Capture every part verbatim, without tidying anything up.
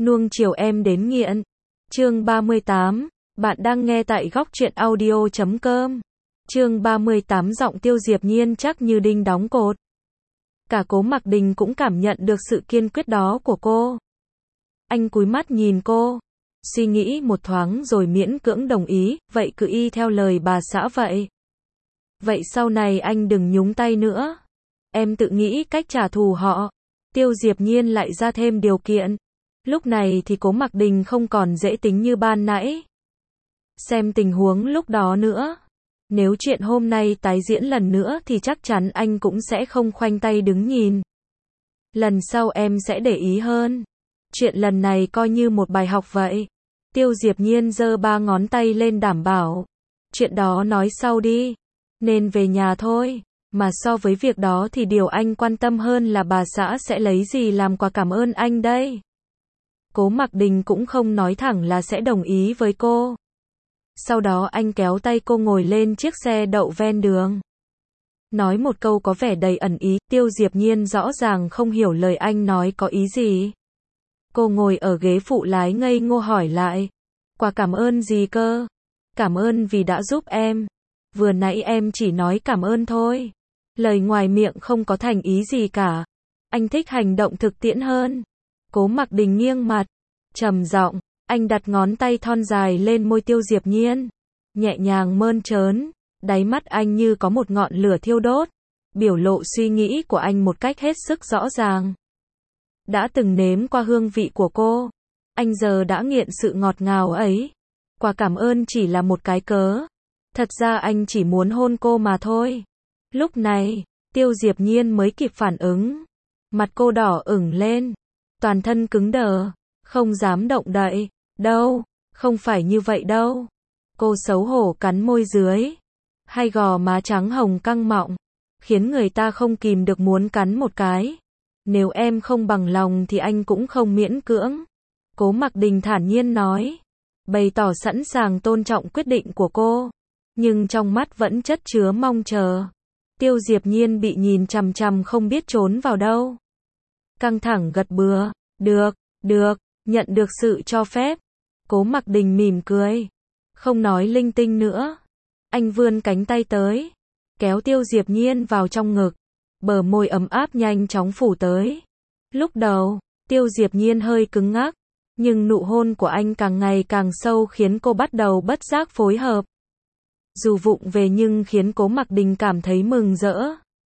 Nuông chiều em đến nghiện. Chương ba mươi tám. Bạn đang nghe tại góc truyện audio chấm com. Chương ba mươi tám. Giọng Tiêu Diệp Nhiên chắc như đinh đóng cột. Cả Cố Mặc Đình cũng cảm nhận được sự kiên quyết đó của cô. Anh cúi mắt nhìn cô, suy nghĩ một thoáng rồi miễn cưỡng đồng ý, vậy cứ y theo lời bà xã vậy. Vậy sau này anh đừng nhúng tay nữa. Em tự nghĩ cách trả thù họ. Tiêu Diệp Nhiên lại ra thêm điều kiện. Lúc này thì Cố Mặc Đình không còn dễ tính như ban nãy. Xem tình huống lúc đó nữa. Nếu chuyện hôm nay tái diễn lần nữa thì chắc chắn anh cũng sẽ không khoanh tay đứng nhìn. Lần sau em sẽ để ý hơn. Chuyện lần này coi như một bài học vậy. Tiêu Diệp Nhiên giơ ba ngón tay lên đảm bảo. Chuyện đó nói sau đi. Nên về nhà thôi. Mà so với việc đó thì điều anh quan tâm hơn là bà xã sẽ lấy gì làm quà cảm ơn anh đây. Cố Mặc Đình cũng không nói thẳng là sẽ đồng ý với cô. Sau đó anh kéo tay cô ngồi lên chiếc xe đậu ven đường. Nói một câu có vẻ đầy ẩn ý, Tiêu Diệp Nhiên rõ ràng không hiểu lời anh nói có ý gì. Cô ngồi ở ghế phụ lái ngây ngô hỏi lại. Quà cảm ơn gì cơ? Cảm ơn vì đã giúp em. Vừa nãy em chỉ nói cảm ơn thôi. Lời ngoài miệng không có thành ý gì cả. Anh thích hành động thực tiễn hơn. Cố Mặc Đình nghiêng mặt, trầm giọng, anh đặt ngón tay thon dài lên môi Tiêu Diệp Nhiên, nhẹ nhàng mơn trớn, đáy mắt anh như có một ngọn lửa thiêu đốt, biểu lộ suy nghĩ của anh một cách hết sức rõ ràng. Đã từng nếm qua hương vị của cô, anh giờ đã nghiện sự ngọt ngào ấy. Quà cảm ơn chỉ là một cái cớ. Thật ra anh chỉ muốn hôn cô mà thôi. Lúc này, Tiêu Diệp Nhiên mới kịp phản ứng. Mặt cô đỏ ửng lên, toàn thân cứng đờ, không dám động đậy. Đâu, không phải như vậy đâu. Cô xấu hổ cắn môi dưới, hai gò má trắng hồng căng mọng, khiến người ta không kìm được muốn cắn một cái. Nếu em không bằng lòng thì anh cũng không miễn cưỡng. Cố Mặc Đình thản nhiên nói, bày tỏ sẵn sàng tôn trọng quyết định của cô, nhưng trong mắt vẫn chất chứa mong chờ. Tiêu Diệp Nhiên bị nhìn chằm chằm không biết trốn vào đâu. Căng thẳng gật bừa, được, được, nhận được sự cho phép. Cố Mặc Đình mỉm cười, không nói linh tinh nữa. Anh vươn cánh tay tới, kéo Tiêu Diệp Nhiên vào trong ngực, bờ môi ấm áp nhanh chóng phủ tới. Lúc đầu, Tiêu Diệp Nhiên hơi cứng ngắc, nhưng nụ hôn của anh càng ngày càng sâu khiến cô bắt đầu bất giác phối hợp. Dù vụng về nhưng khiến Cố Mặc Đình cảm thấy mừng rỡ.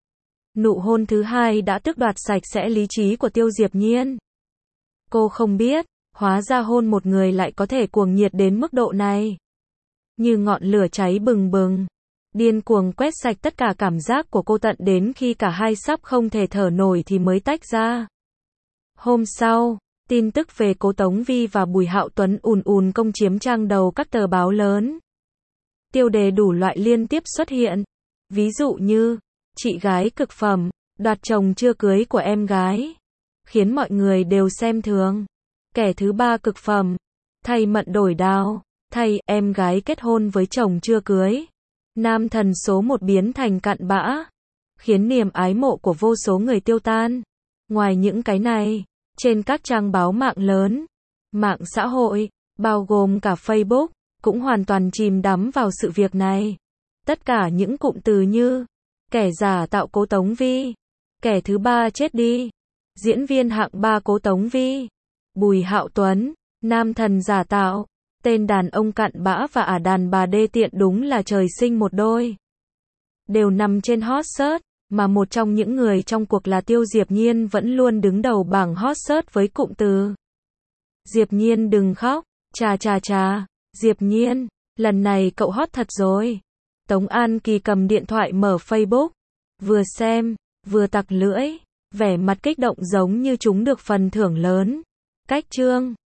Nụ hôn thứ hai đã tước đoạt sạch sẽ lý trí của Tiêu Diệp Nhiên. Cô không biết, hóa ra hôn một người lại có thể cuồng nhiệt đến mức độ này. Như ngọn lửa cháy bừng bừng, điên cuồng quét sạch tất cả cảm giác của cô tận đến khi cả hai sắp không thể thở nổi thì mới tách ra. Hôm sau, tin tức về Cố Tống Vi và Bùi Hạo Tuấn ùn ùn công chiếm trang đầu các tờ báo lớn. Tiêu đề đủ loại liên tiếp xuất hiện. Ví dụ như, chị gái cực phẩm, đoạt chồng chưa cưới của em gái. Khiến mọi người đều xem thường. Kẻ thứ ba cực phẩm, thay mận đổi đao, thay em gái kết hôn với chồng chưa cưới. Nam thần số một biến thành cặn bã. Khiến niềm ái mộ của vô số người tiêu tan. Ngoài những cái này, trên các trang báo mạng lớn, mạng xã hội, bao gồm cả Facebook, cũng hoàn toàn chìm đắm vào sự việc này. Tất cả những cụm từ như kẻ giả tạo Cố Tống Vi, kẻ thứ ba chết đi, diễn viên hạng ba Cố Tống Vi, Bùi Hạo Tuấn, nam thần giả tạo, tên đàn ông cặn bã và ả đàn bà đê tiện đúng là trời sinh một đôi. Đều nằm trên hot search, mà một trong những người trong cuộc là Tiêu Diệp Nhiên vẫn luôn đứng đầu bảng hot search với cụm từ Diệp Nhiên đừng khóc, chà chà chà. Diệp Nhiên, lần này cậu hot thật rồi. Tống An Kỳ cầm điện thoại mở Facebook, vừa xem, vừa tặc lưỡi, vẻ mặt kích động giống như chúng được phần thưởng lớn. Cách chương